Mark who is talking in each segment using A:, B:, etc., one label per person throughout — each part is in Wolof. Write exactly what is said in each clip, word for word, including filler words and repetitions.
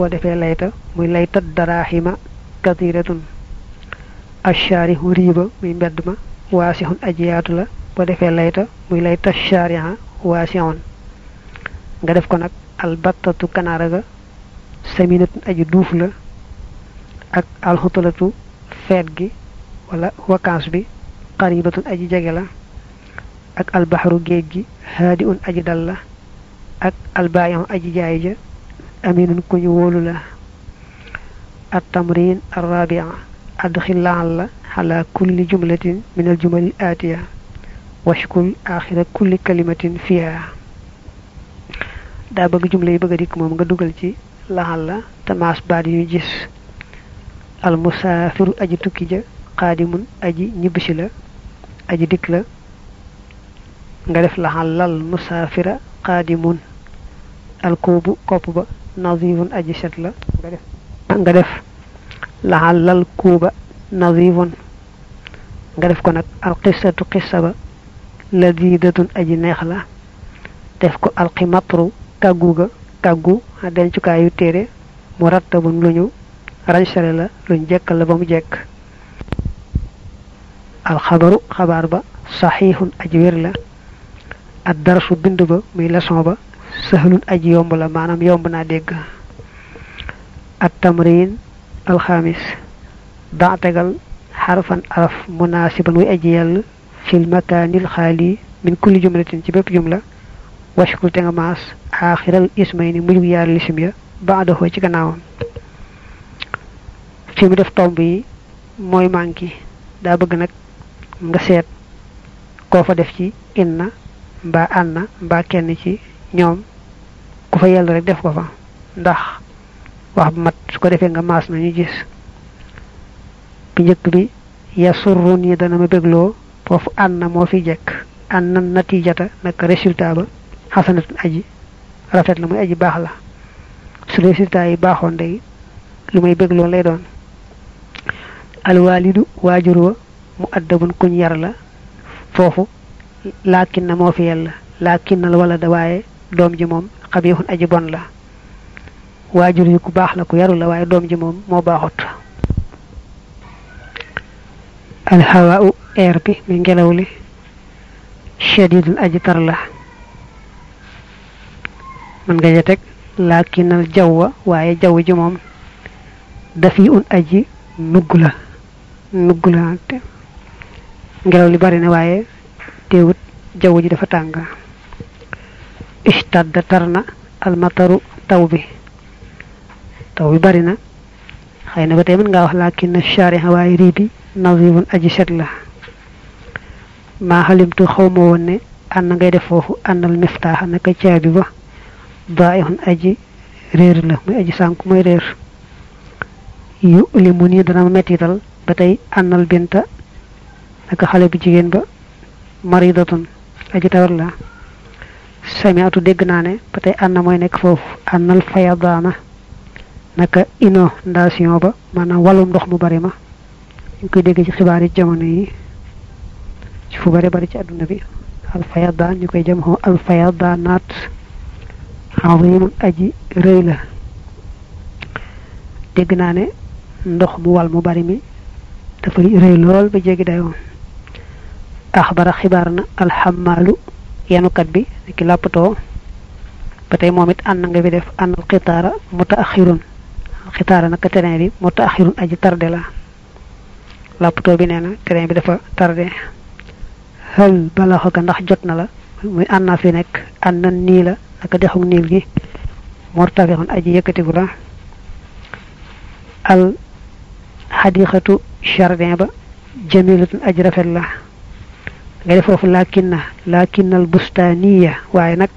A: bo defé layta muy layta darahima kathiratun asharihu riba muy mbedd ma wasihun ajiyatu la bo defé layta muy layta shariha wasihun nga def ko nak al battatu kanaraga saminatun aji duuf la ak al hutulatu feet gi wala vacance bi qaribatun aji jege la ak al bahru geej gi hadiun aji dal la ak al bayan aji jaay ja aminun ko ñu wolu la at tamrin ar rabi'a adkhil la'alla ala kulli jumlatin min al jumal al atiya washkul akhir kulli kalimatin fiha da bëgg jumla yi bëgg dik mom nga duggal ci la'alla tamas baad yu gis al musafir aji tukki ja qadimun aji ñibisi la aji dik la nga def la'allal musafira qadimun al kubu kopp ba nazifun aji set la nga def nga def la'allal kuba nazifun nga def ko nak al qissatu qissaba ladidatun aji neex la def ko al qimatru taguga tagu dencu kayu téré murattabun luñu ransale la luñ jekkal la bamu jekk al khabaru khabar ba sahihun aji wér la ad darsu bindu ba muy leçon ba sahlun aji yomb la manam yomb na dégg at tamrin al khamis da tegal harfan araf munasiban muy aji yall fil makanil khali min kulli jumlatin ci bépp jumla washkul te nga maas akhiral ismayni mujub yaar lisim ya baada ho ci gannaawam fi mu def tomb yi mooy manki daa bëgg nag nga seet koo fa def ci inna mbaa anna mbaa kenn ci ñoom ku fa yàlla rek def ko fa ndax wax bu mat su ko defee nga maas nañu gis bi njëkk bi yasurrun yi dana ma bégloo foofu anna moo fi jekk anna natijata naka résultat ba hasanatun aji rafet la muy aji baax la su résultat yi baaxoon day lu may bégloo lay doon al walidu wajur wa muaddabun kuñ yar la foofu lakin na moo fi yàlla lakin al walada waaye doom ji moom xabihun aji bon la wajur yi ku baax la ku yaru la waaye doom ji moom moo baaxut al hawa'u air bi mi ngelaw li shadidun aji tar la man nga ja tek lakin al jawwa waaye jaww ji moom dafi'un aji nugula nugula te ngelaw li bari na waaye teewut jaww ji dafa tàng ishtadda tarna al mataru taw bi taw bi bari na xëy na ba tey mën ngaa wax lakin shariha waaye rii bi nazifun aji set la maa xalimtu xawma woon ne ànd ngay def foofu àndal miftaax naka caabi ba daihun aji réer la muy aji sànku mooy réer yu limu ni dana mettital batay annal binta naka xale bu jigen ba maridatun aji tawar la sami'atu deg naane batay anna moy nek fofu annal fayadana naka inondation ba manam walum ndox mu bari ma ñu koy deg ci xibaari jamono yi ci fu bari bari ci aduna bi al fayadan ñu koy jëm ho al fayadanat azim aji reey la deg naane ndox mu wal mu bari mi dafa reey lol ba jegi dayo akhbara khibarna al hamalu yanu kat bi ki lapato batay momit an nga bi def an al qitara mutaakhirun qitara nak terrain bi mutaakhirun aji tardé la lapato bi neena terrain bi dafa tardé hal balagha ndax jotna la muy anna fi nek an ni la ak dexum nil gi mortafihun aji yekati gu la al hadiqatu jardin ba jamilatun aji rafet la ngay def fofu lakinna lakinnal bustaniya waye nak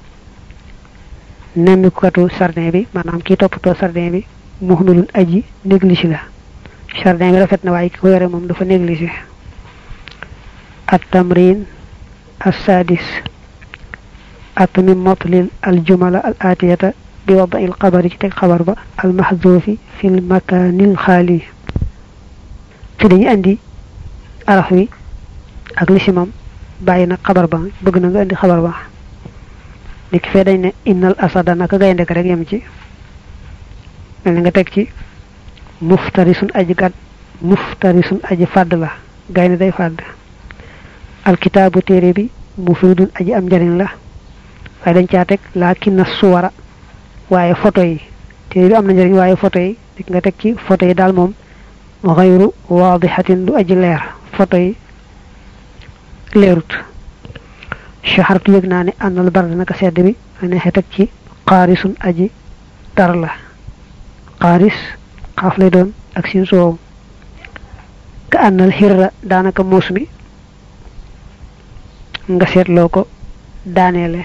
A: nemmi katu jardin bi manam ki topato jardin bi muhmilun aji négligé la jardin bi rafet na waye ki ko yore mom dafa négligé at tamrin as-sadis atmim matlil al jumala al atiyata bi wada al qabri ci tek xabar ba al mahdhufi fil makanil khali fi dañu andi araf wi ak lisimam bayina xabar ba bëgg na nga andi xabar ba dik fe dañ ne innal asada naka gaynde rek yam ci mel nga tek ci muftarisun aji gat muftarisun aji fàdd la gaynde day fàdd alkitaabu téere bi mufidun aji am njariñ la waaye dañ caa teg laakin suwara waaye photo yi téere bi am na njariñ waaye photo yi dik nga teg ci photo yi daal moom ghayru wadihatin du aji leer photo yi leerut shahartu yëg naa ne ànnal bard naka sedd bi ne teg ci qaarisun aji tar la qaaris xaaf lay doon ak sin soow ka ànnal xirra daanaka muus mi nga seetloo ko daaneele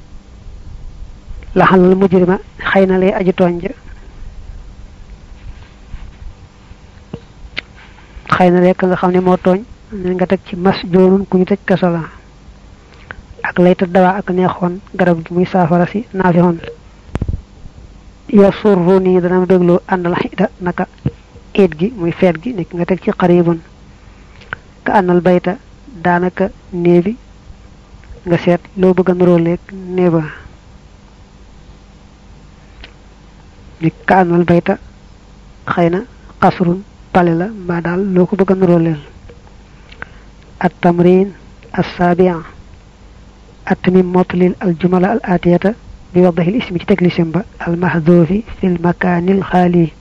A: la xalal mujrima xëy na lee aji tooñ ja xëy na lee ka nga xam ne moo tooñ nga teg ci mas joonun ku ñu tëj kaso la ak layta dawaa ak neexoon garab gi muy saafara si naafixoon yasurruni dana ma bégloo àndal xida naka eet gi muy feet gi nekk nga teg ci xaribun ka àndal bayta daanaka néebi nga seet loo bëgg a nuróoleeg néeba ni ka àndal bayta xëy na xasrun pale la mbaa daal loo ko bëgg a nuróoleel at tamrin as-sabi'a at-tamim motlil al jumala al atiyata bi wadih al ismi ci teklisim ba al mahdhufi fi al makan al khali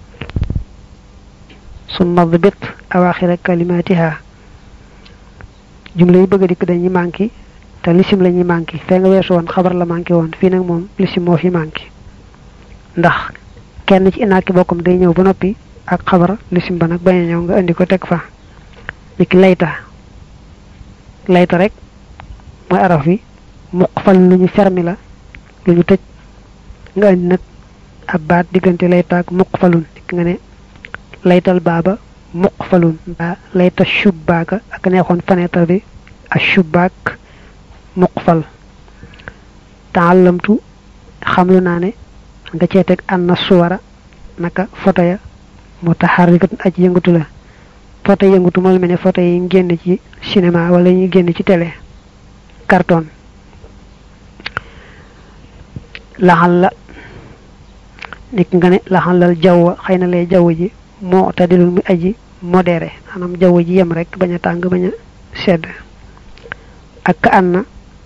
A: summa dhabit awakhir kalimatiha jumla yi bëgg dik dañuy manki te lisim lañuy manki fe nga wessu won xabar la manki won fi nak mom lisim mo fi manki ndax kenn ci inaki bokum day ñew ba nopi ak xabar lisim ba nak baña ñew nga andi ko tek fa dik layta layta rek moy araf yi muqfal luñu fermi la luñu tejj nga andi nak ab baat digënté layta ak muqfalun nga ne laytal baba muqfalun ba layta shubaka ak neexon fenêtre bi ashubak muqfal ta'allamtu xamlu naane nga ci tek anna suwara naka photo ya mutaharrikatun aji yëngutu la photo yëngutu mo melni photo yi génn ci cinéma wala ñi génn ci télé carton lahalla nik nga ne lahallal jawwa xeyna lay jaww ji mo tadilul mi aji modéré manam jaww ji yem rek baña tang baña sedd ak anna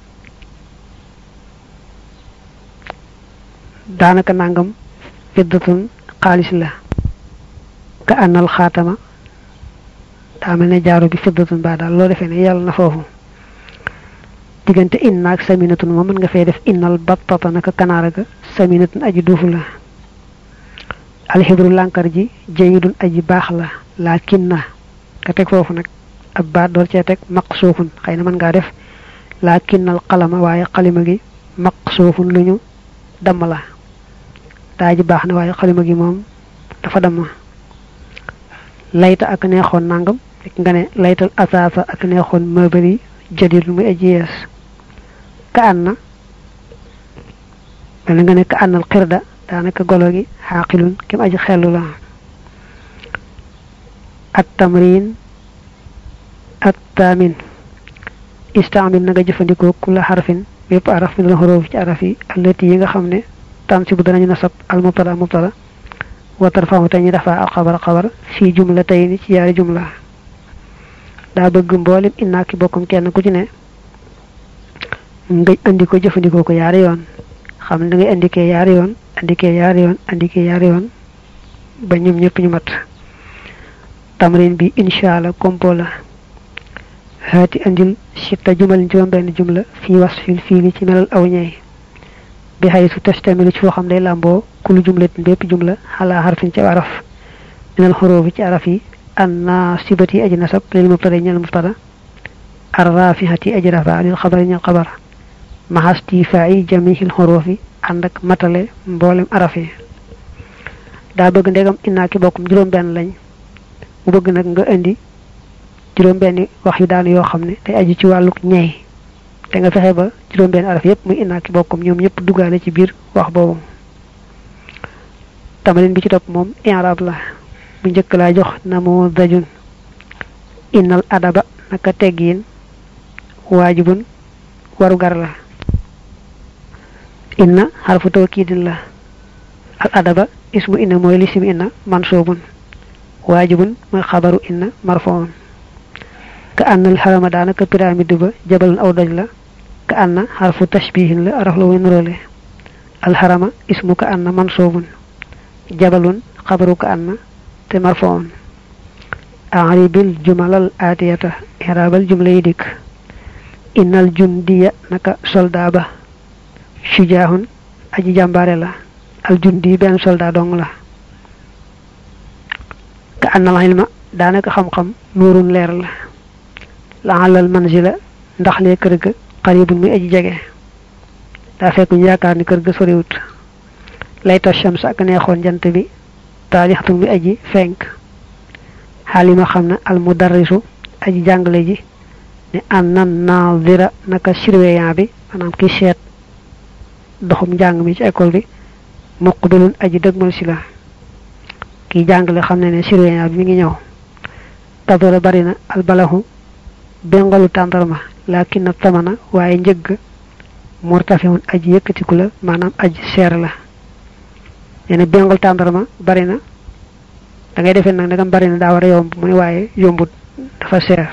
A: danaka nangam fiddatun khalis la ka annal khatama da melne jaaru bi fiddatun ba dal lo defé ne yalla na fofu digënté inna ak saminatun mo mën nga fay def innal battata naka kanara ga saminatun aji dufu la al hibru lankar ji jeyidun aji bax la lakinna ka tek fofu nak ab ba do ci tek maqsufun xeyna man nga def lakinnal qalama waye qalima gi maqsufun luñu dam la daaji bax na waye qalima gi mom dafa dam layta ak neexon nangam nga ne laytal asasa ak neexon mabari jadid muy aji yes ka anna mel nga ne ka annal qirda danaka golo gi haqilun kim aji xelu la at tamrin at tamin istamil naga jëfandikoo kula harfin bépp araf min la huruf ci arafi allati yi nga xamne tansibu danañu nasab al mubtada mubtada wa tarfa'u tani dafa al khabar khabar fi jumlatayn ci yaari jumla da bëgg mbolim inna ki bokkum kenn ku ci ne ngay andi ko jëfandikoo ko yaari yoon xam da ngay andike yaari yoon andike yaari yoon andike yaari yoon ba ñum ñepp ñu mat tamrin bi inshallah kompola hati andil sita jumal juroom ben jumla fi wasfil fiili ci melal aw ñay bi haythu tastamilu ci fo xam day lambo kulu jumlatin bepp jumla ala harfin ci araf min al huruf ci araf yi anna sibati ajna nasab lil mubtada ñal mubtada arrafihati ajrafa lil khabari ñal khabar mahasti fa'i jami'il hurufi andak matale mbolem araf yi da bëgg ndegam inna ki bokkum juroom ben lañ mu bëgg nak nga andi juroom benn wax yu daanu yoo xam ne day aju ci wàlluk ñey te nga fexe ba juroom benn araf yépp muy inna ki bokkum ñoom ñëpp duggaale ci biir wax boobu tamalin bi ci topp moom i'rab la bu njëkk laa jox namo dajun innal adaba naka teggin waajibun waru gar la inna harfu tawkidin la al adaba ismu inna mooy lisim inna mansubun waajibun mooy xabaru inna marfuun ka anna al harama daanaka pyramide ba jabalun aw doj la ka anna harfu tashbihin la araf la way nuróole al harama ismu ka anna mansubun jabalun xabaru ka anna te marfuun a'ribil jumalal atiyata i'rabal jumla yi dik innal jundiya naka soldat ba shujaahun aji jàmbaare la al jundi benn soldat dong la ka annal ilma daanaka xam-xam nuurun leer la la alal manzila ndax lee kër ga qaribun muy aji jege daa fekk ñu yaakaar ni kër ga soriwut layta shams ak neexoon jant bi taalixatun muy aji fenk xaalima xam na al mudarrisu aji jàngale ji ne annan naadira naka surveillant bi maanaam ki seet doxum njàng mi ci école bi muqbilun aji dëgmal si la ki jàngale xam ne ne surveillant bi mi ngi ñëw tabara bari na al balahu bengalu tàndarma lakin na tamana waaye njëgg murtafihun aji yëkkatiku la maanaam aji seer la nee na bengal tàndarma bari na da ngay defee nag ndegam bari na daa war a yomb mu ne waaye yombut dafa seer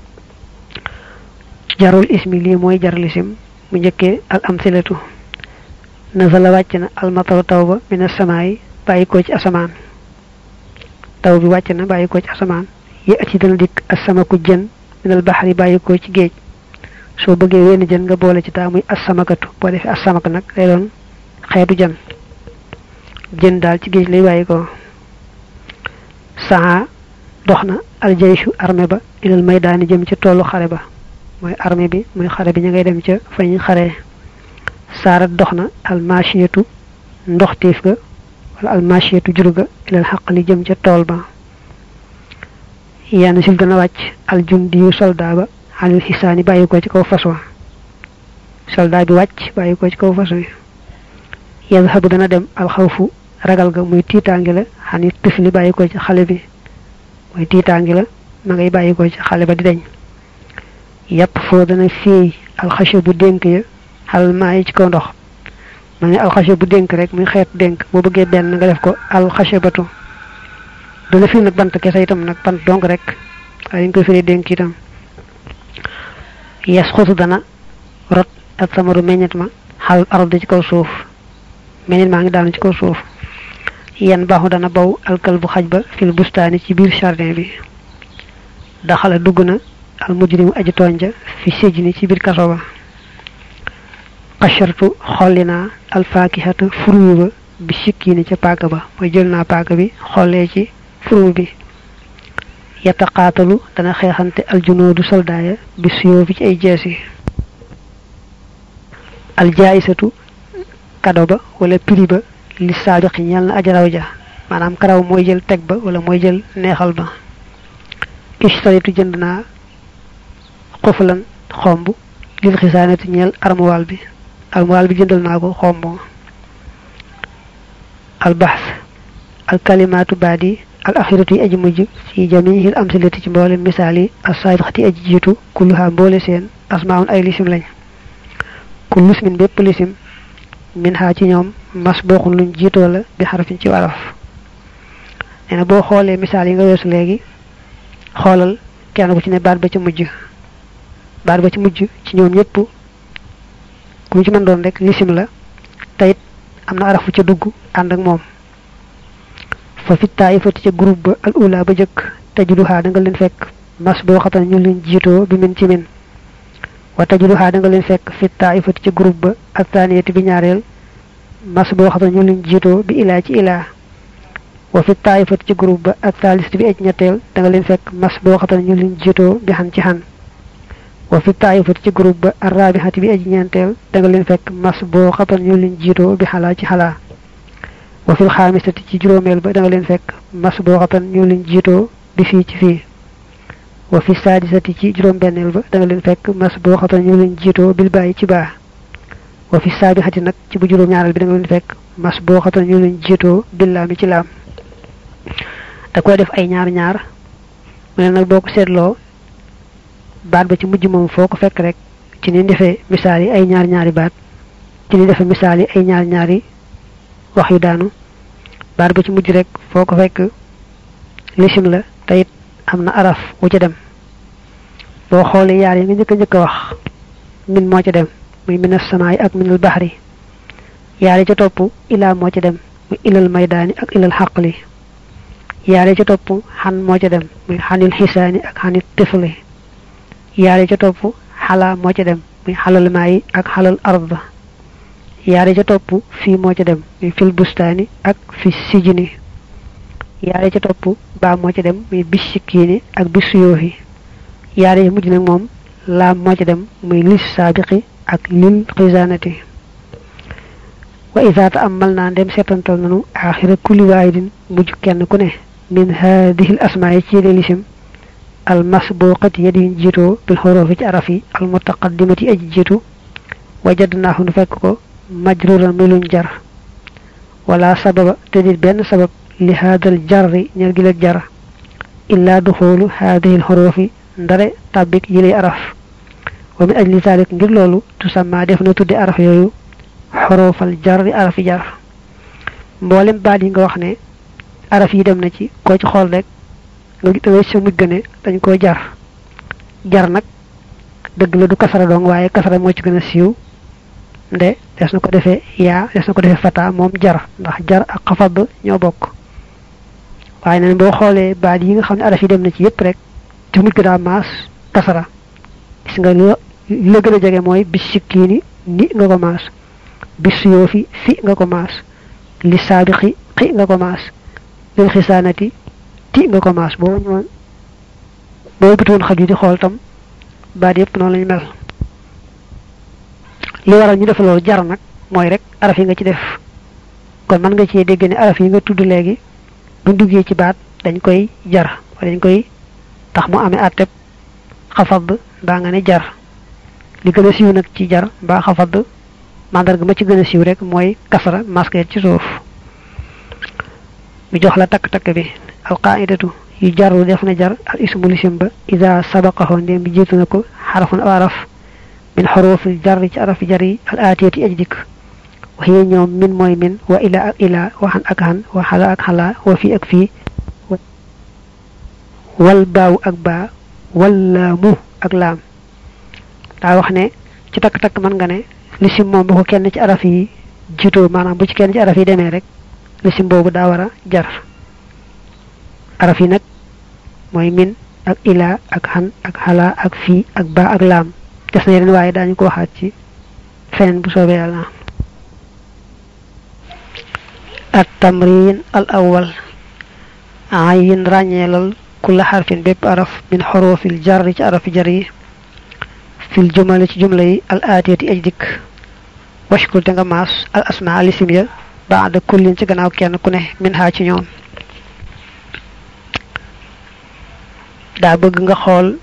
A: jarul ismi lii mooy jar lisim mu njëkkee al amsilatu nazala wàcc na al mataru taw ba mina samaay bàyyi ko ci asamaan taw bi wàcc na bàyyi ko ci asamaan yi ati dana dikk asamaku jën minal baxari bàyyi ko ci géej soo bëggee wenn jën nga boole ci taa muy asamakatu boo defee asamak nag lay doon xeetu jën jën daal ci géej lay bàyyi ko saa dox na aljayshu armée ba ilal maydaani jëm ci tollu xare ba mooy armée bi muy xare bi ñu ngay dem ca fañ xare saarat dox na almashiyatu ndoxtiif ga wala almashiyatu jur ga ilal xaqli jëm ca tool ba yenn sil dana wàcc aljundi yu soldat ba alil xisaani bàyyi ko ci kaw fas wa soldat bi wàcc bàyyi ko ci kaw fas wi yazhabu dana dem alxawfu ragal ga muy tiitaangi la xani tifli bàyyi ko ci xale bi muy tiitaangi la ma ngay bàyyi ko ci xale ba di deñ yàpp foo dana fii alxasha bu dénk ya xalal maa yi ci kaw ndox ma ne alxasha bu dénk rek muy xeetu dénk boo bëggee benn nga def ko alxasha batu dana fii nag bant kese itam nag bant donc rek waaye ñu koy firi dénk itam yes xutu dana rot ak samaru meññet ma xal arde ci kaw suuf meññet maa ngi daanu ci kaw suuf yan baaxu dana baw alkal bu xaj ba fil bustaani ci biir jardin bi daxala dugg na al mujrimu aji tooñ ja fi sijni ci biir kaso ba xashartu xolli naa alfaakihata fruit ba bi sikkiini ca paaka ba mooy jël naa paaka bi xollee ci fruit bi yataqaatalu dana xeexante aljunoodu soldaaya bi suyoo fi ci ay jeesi aljaayisatu kado ba wala prix ba li saabiqi ñeel na ajaraw ja maanaam karaw mooy jël teg ba wala mooy jël neexal ba ishtaritu jënd naa xufulan xomb lil xisaanati ñeel armuwaal bi armuwaal bi jëndal naa ko xomb albaxs alkalimaatu baadi al axiratu yi aji mujj fi jamihil amsilati ci mboole misaal yi as-saabiqati aji jiitu kulluha mboole seen asmaun ay lisim lañ kullu ismin bépp lisim min ha ci ñoom mas bokkul luñ jiitoo la bi xarafin ci waraf nee na boo xoolee misaal yi nga weesu léegi xoolal kenn ku ci ne baat ba ci mujj baat ba ci mujj ci ñoom ñëpp ku mu ci mën doon rek lisim la tayit am na arafu ca dugg ànd ak moom fa fi taifati ca groupe ba al ula ba jëkk tajuduha da nga leen fekk mas boo xatan ñu leen jiitoo bi min ci min wa tajuduha da nga leen fekk fi taifati ca groupe ba ak taniyati bi ñaareel mas boo xatan ñu leen jiitoo bi ilaa ci ilaa wa fi taifati ca groupe ba ak taalist bi aj ñetteel da nga leen fekk mas boo xatan ñu leen jiitoo bi xan ci xan wa fi taifati ci groupe ba arrabihati bi aji ñeenteel da nga leen fekk mas boo xatan ñu leen jiitoo bi xalaa ci xalaa wa fil xaamisati ci juróomeel ba da nga leen fekk mas boo xatan ñu leen jiitoo bi fii ci fii wa fi saadisati ci juróom benneel ba da nga leen fekk mas boo xatan ñu leen jiitoo bil bàyyi ci baa wa fi saabihati nag ci bu juróom ñaareel bi da nga leen fekk mas boo xatan ñu leen jiitoo bil laami ci laam da koy def ay ñaar ñaar mu ne nag boo ko seetloo baat ba ci mujj moom foo ko fekk rek ci ni defee misaal yi ay ñaar ñaari baat ci ni defee misaal yi ay ñaar ñaari wax yu daanu baat ba ci mujj rek foo ko fekk lisim la te it am na araf wu ca dem boo xoolee yaar yi nga njëkk a njëkk a wax min moo ca dem muy minas samaay ak minal baxri yaar yi ca topp ilaa moo ca dem muy ilal maydaani ak ilal xaqli yaar yi ca topp xan moo ca dem muy xanil xisaani ak xanil tifli yaar yi ca topp xalaa moo ca dem muy xalal maayi ak xalal ard yaar yi ca topp fii moo ca dem muy fil bustaani ak fi sijini yaar yi ca topp baa moo ca dem muy bis sikkiini ak bis suyoofi yaar yi mujj nag moom laam moo ca dem muy lis saabiqi ak lil xisaanati wa isaata am mal naa dem seetantal nanu aaxira kulli waahidin mujj kenn ku ne min haadihil asmaa ci yéde lisim al masbuqati yadiñ jiitoo bil xurufi ci araf yi al mutaqaddimati aji jiitu wajadnaahu nu fekk ko majruran muy luñ jar wala sababa te dit benn sabab li haadal jarri ñel gi la jar illaa duxoolu haadihil xurufi ndare tàbbik yi lay araf wa min ajli zalik ngir loolu tusamma def na tudde araf yooyu xurufal jarri arafi jar mboolem baat yi nga wax ne araf yi dem na ci koo ci xool rek nga dangay sa mujj ne dañ koo jar jar nag dëgg la du kasara dong waaye kasara moo ci gën a siiw nde des na ko defee yaa des na ko defee fata moom jar ndax jar ak xafad ñoo bokk waaye nag boo xoolee baat yi nga xam ne araf yi dem na ci yépp rek te mujj daa maas kasara gis nga li la gën a jege mooy bis sikkiini ni nga ko maas bis suyoofi fi nga ko maas li saabiqi xi nga ko maas lil xisaanati ti nga ko maas boo ñëwoon boo bitoon xaj yi di xool tam baat yépp noonu lañu mel li waral ñu def loolu jar nag mooy rek araf yi nga ci def kon mën nga ci dégg ne araf yi nga tudd léegi bu duggee ci baat dañ koy jar wala dañ koy tax mu amee àtteb xafad mbaa nga ne jar li gën a siiw nag ci jar mbaa xafad mandarga ma ci gën a siiw rek mooy kasara masque ci suuf mi jox la takk-takk bi alqaidatu yu jarru def na jar al ismu lisim ba ida sabaqahu ndem bi jiitu na ko xarafun aw araf min xurufil jarri ci arafi jar yi al aatiyati aj dikk waxiye ñoom min mooy min wa ila ak ila waxan ak xan wa xala ak xala wa fii ak fii wal baaw ak baa wal laamu ak laam daa wax ne ci takk-takk mën nga ne lisim moom bu ko kenn ci araf yi jiitoo maanaam bu ci kenn ci araf yi demee rek lisim boobu daa war a jar araf yi nag mooy min ak ila ak xan ak xala ak fii ak baa ak laam des na yeneen waaye daañu ko waxaat ci feneen bu soobee yàlla at tamrin al awwal ayin ràññeelal kulla xarfin bépp araf min xurufil jarri ci arafi jar yi fil jumale ci jumla yi al aatiyati aj dikk washkul te nga maas al asma al isim ya baada kullin ci gannaaw kenn ku ne min haa ci ñoom daa bëgg nga xool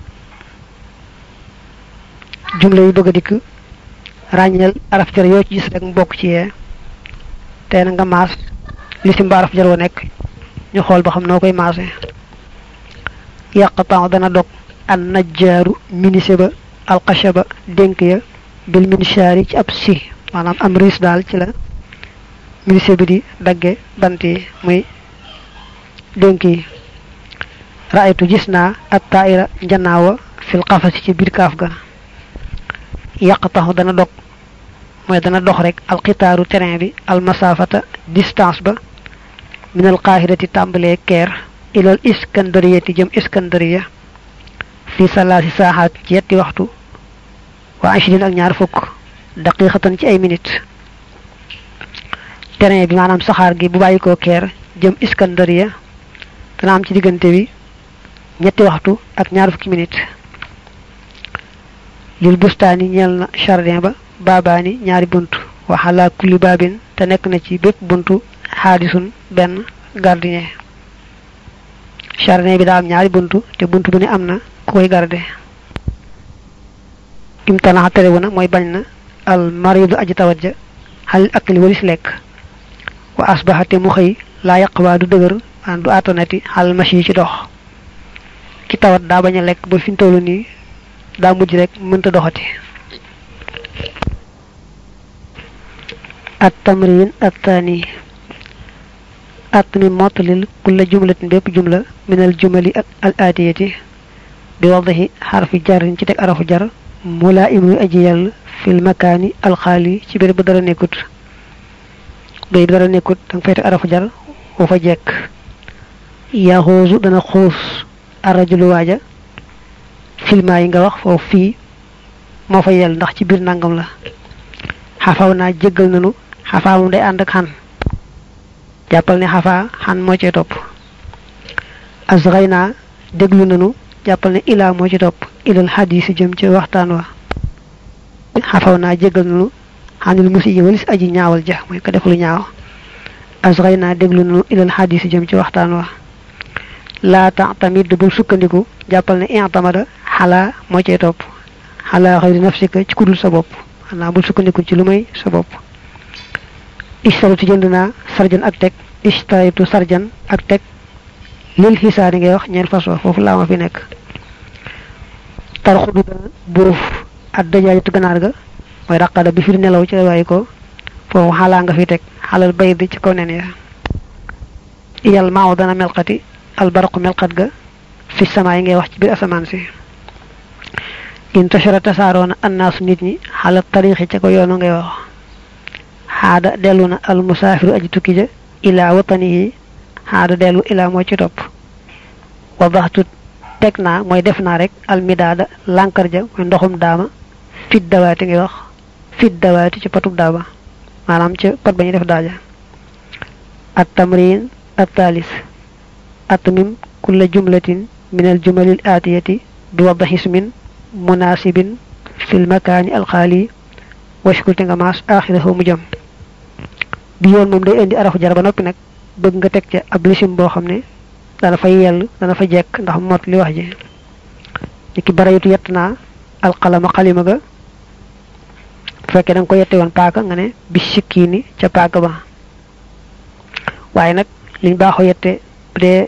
A: jumla yi bëgg a dikk ràññeel araf jar yoo ci gis rek mu bokk ci yee te na nga maas lisim ba araf jar wa nekk ñu xool ba xam noo koy maase yaqatan dana dog an najjaaru minise ba alxashaba dénk ya bil minshaari ci ab si maanaam am riis daal ci la minise bi di dagge bant yi muy dénk yi raaytu gis naa at taira njanaawa fil qafasi ci biir kaaf ga yaqtahu dana dog mooy dana dox rek alxitaaru terrain bi almasafata distance ba min al qaahirati tàmbalee keer ilal iskandariyati jëm iskandariya fi salaasi saaxaat ci yetti waxtu wa ashrin ak ñaar fukk daqiqatan ci ay minutes terrain bi maanaam saxaar gi bu bàyyi ko keer jëm iskandariya dana am ci diggante bi ñetti waxtu ak ñaar fukki minutes lil bustaani ñeel na jardin ba baabaani ñaari bunt waxala kulli baabin te nekk na ci bépp buntu xaadisun benn gardien jardin bi daa am ñaari buntu te buntu bu ne am na ku koy garde imtana terewu na mooy bañ na al maridu aji tawat ja xalil akli walis lekk wa asbaha te mu xëy laa yaqwaa du dëgër an du atonati xal machi ci dox ki tawat daa bañ a lekk ba fi mu toll nii daa mujj rek mënta doxati at tamrin at tani atmi motlil kulla jumlatin bépp jumla min al jumali al atiyati bi wadahi harfi jarrin ci tek arafu jar mulaimu aji yalla fil makani al khali ci bir bu dara nekut bay dara nekut dang fay tek arafu jar wo fa jek ya khozu dana khous arrajulu waja filma yi nga wax fofu fi mo fa yel ndax ci bir nangam la xafawna jéggal nanu xafa mu day and ak xan jappal ni xafa xan mo ci top azghayna deglu nanu jappal ni ila mo ci top ilal hadith jëm ci waxtaan wa xafawna jéggal nanu xanil musiyi walis aji ñaawal ja moy ko def lu ñaaw azghayna deglu nanu ilal hadith jëm ci waxtaan wa la ta'tamid bu sukkandiku jappal ni i'tamada hala mo ci top hala khayri nafsika ci kudul sa bop ana bu sukkandiku ci lumay sa bop istaratu jëndna sarjan ak tek istaratu sarjan ak tek lil hisaari ngay wax ñeel faso fofu la ma fi nek tarxudu buuf ad dajaajatu ganaar ga moy raqada bi fi nelaw ci way ko fofu hala nga fi tek halal bayd ci ko nen ya yal maaw dana melqati al barq melqat ga fi sama ngay wax ci bir asaman si intashara tasarona annas nit ñi hala tariixi ci ko yoonu ngay wax hada deluna al musafiru aji tukki ja ila watanihi hada delu ila mo ci top wadahtu tekna moy defna rek al midada lankar ja moy ndoxum daama fit dawati ngay wax fit dawati ci patub daama manam ci pat bañu def daaja at tamrin at thalith atmim kull jumlatin min al jumal al atiyati bi wadh ismin munasibin fil makan al khali washkul nga mas akhirahu mujam bi yoon mom day indi arafu jar ba nopi nak bëgg nga tek ci ab lisim bo xamne dana fay yell dana fa jek ndax mot li wax ji niki baraytu yetna al qalam qalima ga fekke dang ko yette won paaka nga ne bi sikini ca paaka ba waye nak liñ baxo yette de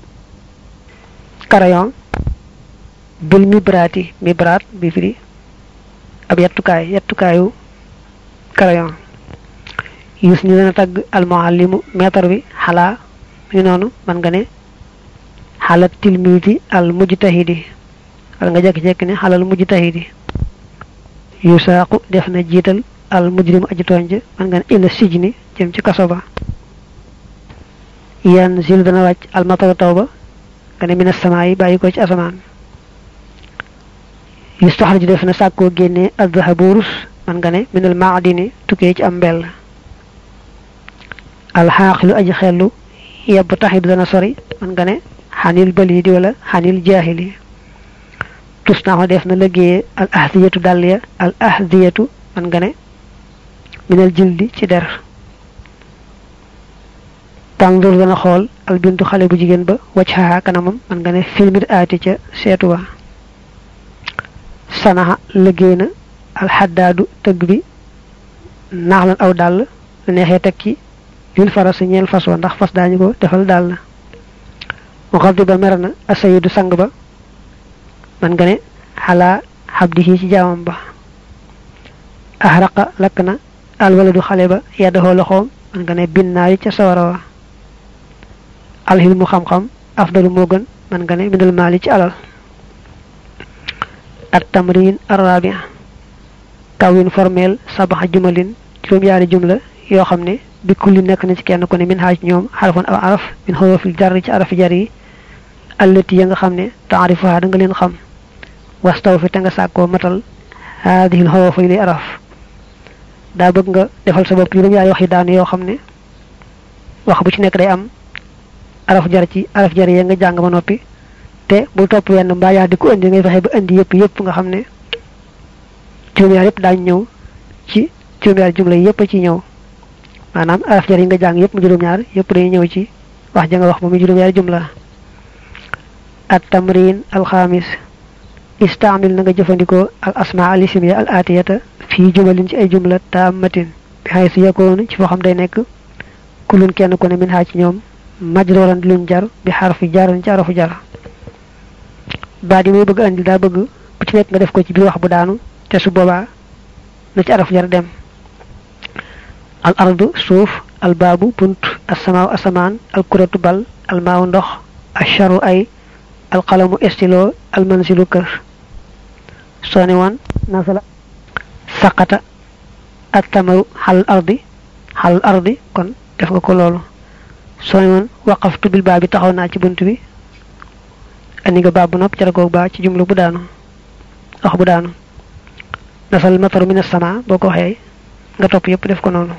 A: crayon bil mibrati mibrat bi firi ab yettukay yettukayu crayon yusni dana tag al muallimu metar bi hala mi nonu man nga ne halat tilmidi al mujtahidi wala nga jek jek ne halal mujtahidi yusaqu defna jital al mujrim aji tonje man nga ne ila sijni jëm ci kasso ba yan zil dana wacc al matar tawba nga ne minas samaa'i bayiko ci asaman yustahraj defna sakko genné al dhahaburus man nga ne minal ma'dini tuké ci am bel al haqilu aji xelu yab tahid dana sori man nga ne hanil balidi wala hanil jahili tusna def na liggé al ahdiyatu daliya al ahdiyatu man nga ne minal jildi ci der tandur dana xol al bintu xale bu jigen ba wacca kanamam man nga ne filmir ati ca setu wa sanaha liggéena al haddadu teug bi naxlan aw dal nexé tekki yul faras ñeel faso ndax fas dañu ko defal dal mu xadiba merna asayidu sang ba man nga ne hala habdihi ci jaamam ba ahraqa lakna al waladu xale ba yadaho loxom man nga ne binnaay ci sawara wa al hilmu xam xam afdalu mo gën man nga ne bindal mali ci alal at tamrin arabi' kawin formel sabah jumalin juroom yaari jumla yo xamne bi kulli nek na ci kenn ko ne min haaj ñoom harfun aw araf min hurufil jar ci araf jar yi allati ya nga xamne ta'rifuha da nga leen xam wastawfi ta nga sakko matal hadhihi al huruf li araf da bëgg nga defal sa bop juroom yaari wax yi daan yo xamne wax bu ci nek day am araf jar ci araf jar yi nga jang ba nopi te bu top wenn mba ya di ko andi ngay fexé ba andi yépp yépp nga xamne juroom yaar yépp dañ ñew ci juroom yaar jumla yépp ci ñew manam araf jar yi nga jang yépp mu juroom ñaar yépp day ñew ci wax ja nga wax ba mu juroom yaar jumla at tamrin al khamis istamil nga jëfandiko al asma al ismiya al atiyata fi jumalin ci ay jumla tamatin bi haythu yakunu ci fo xam day nek kulun kenn ko ne min ha ci ñoom majroran luñ jar bi harfi jaran ci arafu jar baadi mo bëgg andi da bëgg bu ci nek nga def ko ci biir wax bu daanu te su boba na ci arafu jar dem al ardu suuf al babu bunt as-samaaw asamaan al kuratu bal al maaw ndox asharu ay al qalamu estilo al manzilu kër soo ne woon nasala saqata at tamaru xal ardi xal ardi kon def nga ko loolu soo ne woon waqaftu bil baa bi taxaw naa ci bunt bi andi nga baa bu nopp ca goog baa ci jumlu bu daanu wax bu daanu nasal mataru min as-samaa boo ko waxee nga topp yépp def ko noonu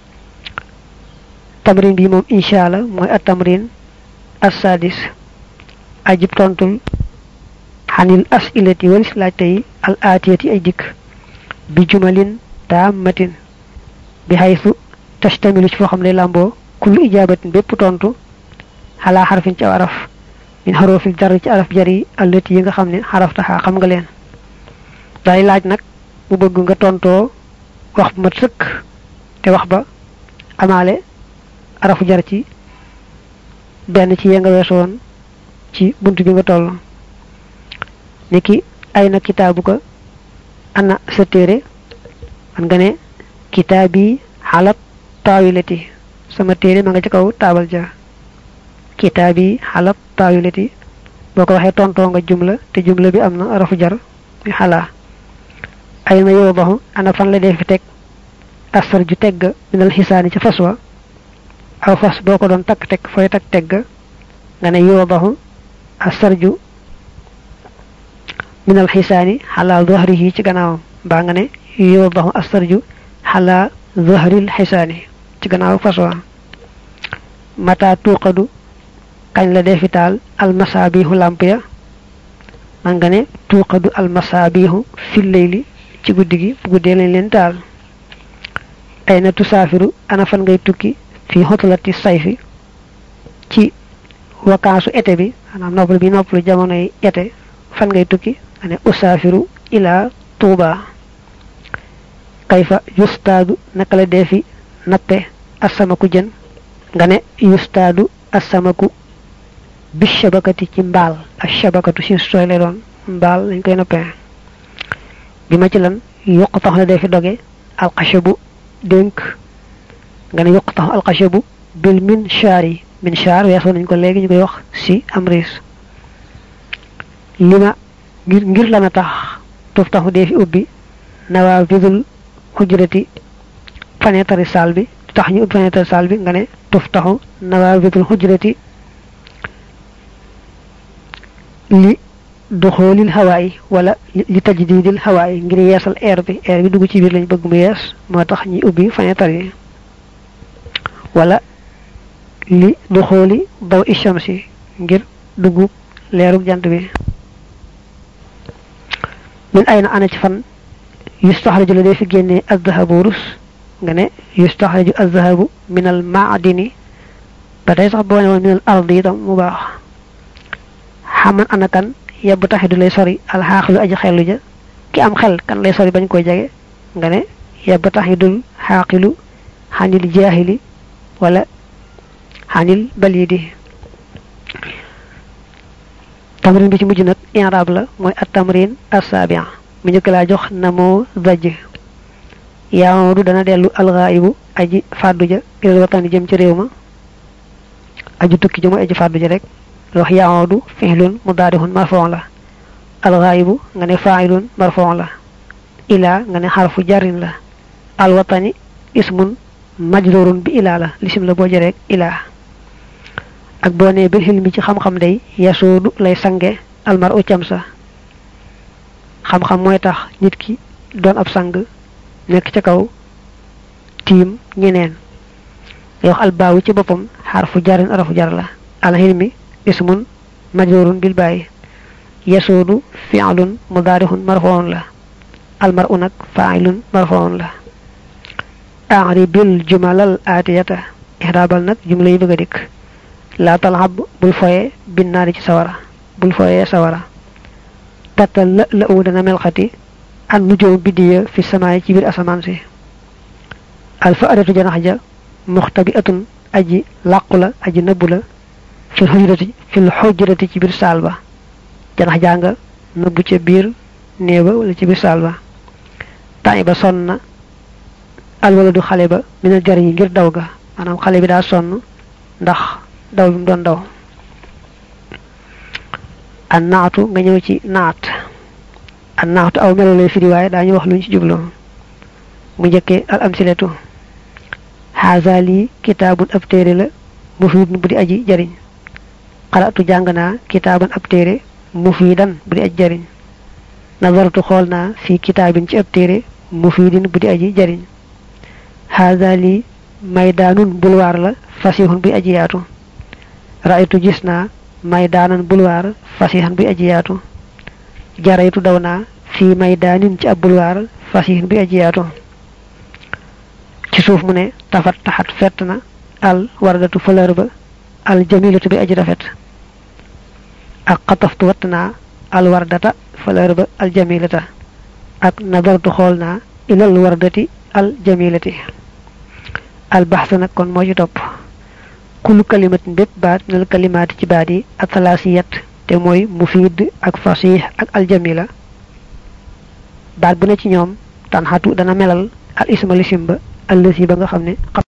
A: tamrin bi moom insha Allah mooy at tamrin as-sadis ajib tontul xanil as'ilati walis laajte yi al aatiyati ay dikk bi jumalin taammatin bi haythu tashtamilu ci foo xam ne làmboo kullu ijaabatin bépp tontu xalaa xarfin ci aw araf min xarofil jar ci araf jar yi allati yi nga xam ne xaraf taxaa xam nga leen day laaj nag mu bëgg nga tontoo wax bu mat sëkk te wax ba amaale arafu jar ci benn ci ya nga weesoon ci buntu bi nga toll niki ay na kitaabu ko ana sa téere man nga ne kitaabi xalat taawilati sama téere ma nga ci kaw taabal ja kitaabi xalat taawilati boo ko waxee tontoo nga jumla te jumla bi am na arafu jar mi xalaa ay na yow baxu ana fan la dee fi teg asar ju tegg minal xisaani ci fas wa aw fas boo ko doon takk teg fooy takk tegg nga ne yow baxu asar ju minal xisaani xalaa zahrihi ci gannaawam mbaa nga ne yow baxu asar ju xalaa zahril xisaani ci gannaaw fas wa mata tuuqadu kañ la dee fi taal almasaabihu lamp ya man nga ne tuuqadu almasaabihu fil layli ci guddi gi bu guddee lañ leen taal ay na tusaafiru ana fan ngay tukki fii xotalati sayfi ci wakaasu été bi maanaam noppalu bi noppalu jamonoy été fan ngay tukki nga ne usaafiru ila tuuba kayfa yustaadu naka la dee fi nappe asamaku jën nga ne yustaadu asamaku bi shabakati ci mbaal ak shabakatu si sooy lay doon mbaal lañ koy nappee bi ma ci lan yokk tax na dee fi doge alxashabu dénk nga ne yokk tax alxashabu bil min shaari min shaar weesoo nañ ko léegi ñu koy wax si am riis li ma ngir ngir la na tax tuf taxu dee fi ubbi nawaa vidul xujrati fenêtre salle bi tax ñu ubbi fenêtre salle bi nga ne tuf taxu nawaa vidul xujrati li duxoolil hawaay wala li tajdidil hawaay ngir yeesal air bi air bi dugg ci biir lañ bëgg mu yees moo tax ñi ubbi fenêtre yi wala li duxooli daw ishamsi ngir dugg leerug jant bi min ay na ana ci fan yustaxraju la dee fi génnee azzahabu rus nga ne yustaxraju azzahabu minal maadini ba tey sax boo ne woon minal ardi itam mu baax xaman ana kan yebb taxidu lay sori alxaaqilu aji xellu ja ki am xel kan lay sori bañ koy jege nga ne yebb taxidul xaaqilu xanil jaahili wala xanil balidi tamrin bi ci mujj nag i'raab la mooy at tamrin as-sabi' mu njëkk laa jox namoo daj yaawdu dana dellu alxaayibu aji fàddu ja ilal watani jëm ci réew ma aju tukki ji mooy aji fàddu ja rek wax yaawdu fi'lun mudaarihun marfu'un la alxaayibu nga ne faa'ilun marfu'un la ilaa nga ne xarfu jarin la alwatani ismun majrurun bi ilaa la lisim la boo jëreek ilaa ak boo nee bil xilmi ci xam-xam day yasoodu lay sange almar u cam sa xam-xam mooy tax nit ki doon ab sang nekk ca kaw tiim ñeneen ngay wax albaawu ci boppam xarfu jarin arafu jar la alxilmi ismun majrurun bil bàyyi yasoodu fi'lun mudaarihun marfu'un la almar u nag faa'ilun marfu'un la a'ribil jumalal aatiyata ihraabal nag jumla yi bëgg a dikk laa talxab bul foye binnaari ci sawara bul foye sawara tatal la la u dana melxati an nujoom biddiya fi samaay ci biir asamaan si alfa adatu janax ja muxtabi'atun aji làqu la aji nëbbu la fil xujrati fil xujrati ci biir saal ba janax jaa nga nëbbu ca biir néeba wala ci biir saal ba tàngi ba sonn na alwala du xale ba minal jar yi ngir daw ga maanaam xale bi daa sonn ndax daw bi mu doon daw an naatu nga ñëw ci naat an naatu aw melo lay firi waaye daañu wax luñ ci jublu mu njëkkee al amsilatu haza lii kitaabun ab téere la mufiidun bu di aji jariñ xalaatu jàng naa kitaaban ab téere mufiidan bu di aji jariñ nazartu xool naa fii kitaabin ci ab téere mufiidin bu di aji jariñ haza lii maydaanun bulwaar la fasihun buy aji yaatu ra'aytu gis naa maydaanan bulwaar fasihan buy aji yaatu jaraytu daw naa fii maydaanin ci ab bulwaar fasihin buy aji yaatu ci suuf mu ne tafat taxat fett na al wardatu fleur ba al jamilatu bi aji rafet ak xataftu watt naa al wardata fleur ba al jamilata ak nadartu xool naa ilal wardati al jamilati al baxsa nag kon moo ci topp kullu kalimatin bépp baat nal kalimaati ci baat yi ak salaasiyat te mooy mufiid ak fasih ak al jamila baat bu ne ci ñoom tan xatu dana melal al isma lisim ba allasi ba nga xam ne